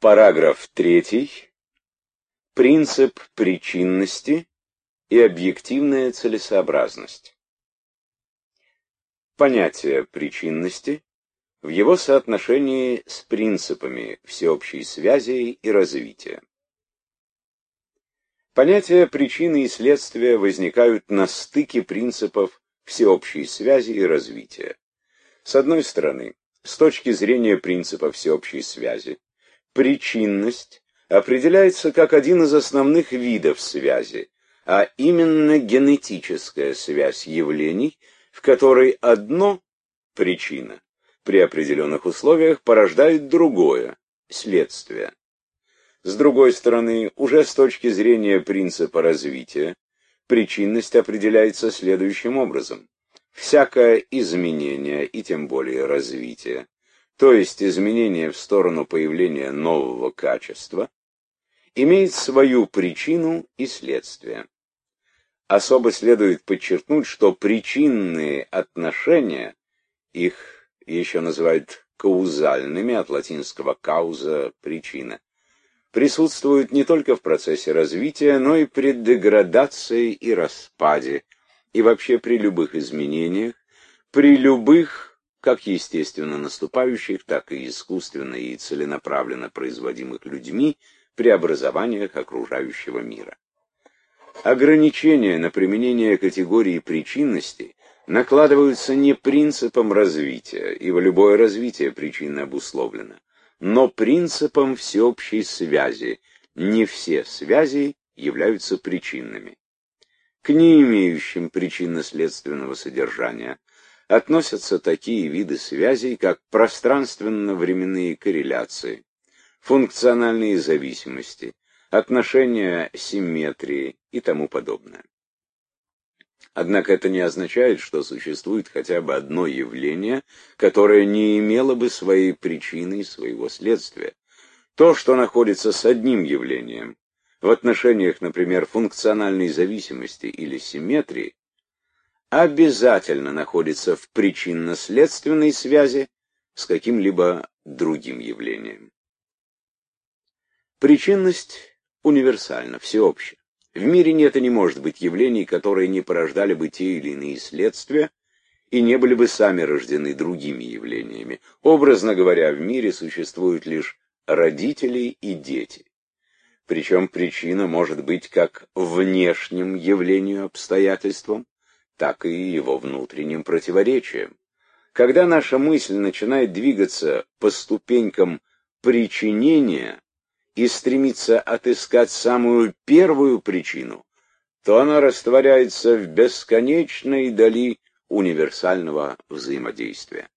Параграф 3. Принцип причинности и объективная целесообразность. Понятие причинности в его соотношении с принципами всеобщей связи и развития. Понятия причины и следствия возникают на стыке принципов всеобщей связи и развития. С одной стороны, с точки зрения принципа всеобщей связи, причинность определяется как один из основных видов связи, а именно генетическая связь явлений, в которой одно, причина, при определенных условиях порождает другое, следствие. С другой стороны, уже с точки зрения принципа развития, причинность определяется следующим образом. Всякое изменение, и тем более развитие, то есть изменение в сторону появления нового качества, имеет свою причину и следствие. Особо следует подчеркнуть, что причинные отношения, их еще называют каузальными, от латинского causa – причина, присутствуют не только в процессе развития, но и при деградации и распаде, и вообще при любых изменениях, при любых как естественно наступающих, так и искусственно и целенаправленно производимых людьми преобразованиях окружающего мира. Ограничения на применение категории причинности накладываются не принципом развития, ибо любое развитие причинно обусловлено, но принципом всеобщей связи. Не все связи являются причинными. К не имеющим причинно-следственного содержания относятся такие виды связей, как пространственно-временные корреляции, функциональные зависимости, отношения симметрии и тому подобное. Однако это не означает, что существует хотя бы одно явление, которое не имело бы своей причины и своего следствия. То, что находится с одним явлением, в отношениях, например, функциональной зависимости или симметрии, обязательно находится в причинно-следственной связи с каким-либо другим явлением. Причинность универсальна, всеобща. В мире нет и не может быть явлений, которые не порождали бы те или иные следствия и не были бы сами рождены другими явлениями. Образно говоря, в мире существуют лишь родители и дети. Причем причина может быть как внешним явлению обстоятельством, так и его внутренним противоречием. Когда наша мысль начинает двигаться по ступенькам причинения и стремится отыскать самую первую причину, то она растворяется в бесконечной дали универсального взаимодействия.